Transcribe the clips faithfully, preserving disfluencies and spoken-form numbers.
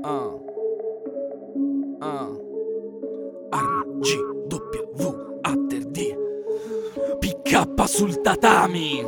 Ah. Ah. Arma G W Atter D P K sul tatami.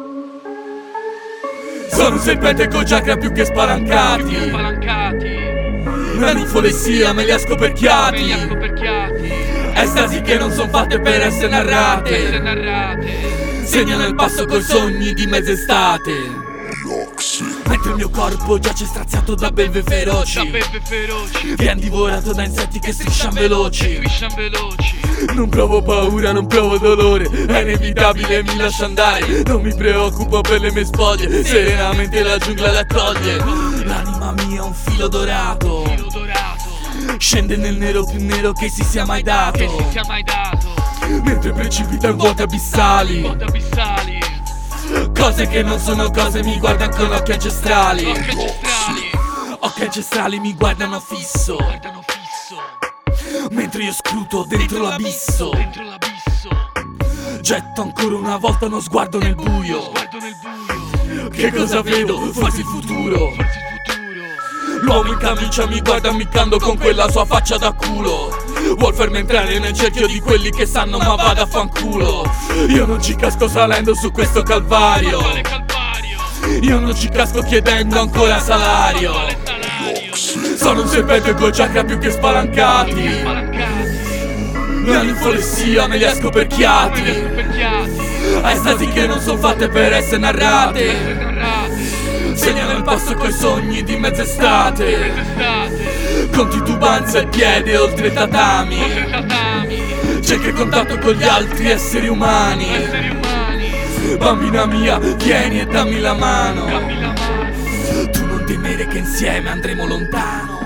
Sono un serpente con chakra più che spalancati, più che spalancati. Una ninfolessia me li ha scoperchiati, Me li ha scoperchiati. Estasi che non son fatte per essere narrate, Per essere narrate. segnano il passo coi sogni di mezz'estate. Mentre il mio corpo giace straziato da belve feroci, Da belve feroci. vien divorato da insetti che striscian veloci. Striscian veloci. Non provo paura, non provo dolore, è inevitabile, mi lascio andare. Non mi preoccupo per le mie spoglie, serenamente la giungla le accoglie. L'anima mia è un filo dorato, Filo dorato. scende nel nero più nero che si sia mai dato, Che si sia mai dato. mentre precipita in vuote abissali. Vuote abissali. Cose che non sono cose mi guardano con occhi ancestrali. Occhi ancestrali. Occhi ancestrali mi guardano fisso, Guardano fisso. mentre io scruto dentro l'abisso. Dentro l'abisso. Getto ancora una volta uno sguardo nel buio. Guardo nel buio. Che cosa vedo? Forse il futuro. Forse il futuro. L'uomo in camicia mi guarda ammiccando con quella sua faccia da culo. Vuol farmi entrare nel cerchio di quelli che sanno ma vada a fanculo. Io non ci casco salendo su questo calvario. Quale calvario. Io non ci casco chiedendo ancora salario. Quale salario. Sono un serpente con chakra più che spalancati. Spalancati. Una ninfolessia me li ha scoperchiati. Me li ha scoperchiati. Estasi che non son fatte per essere narrate, Per narrate. segnano il passo coi sogni di mezz'estate. Mezz'estate. Con titubanza il piede oltre i tatami, Oltre i tatami. cerca il contatto con gli altri esseri umani. Esseri umani. Bambina mia, vieni e dammi la mano. Dammi la mano. Tu non temere che insieme andremo lontano.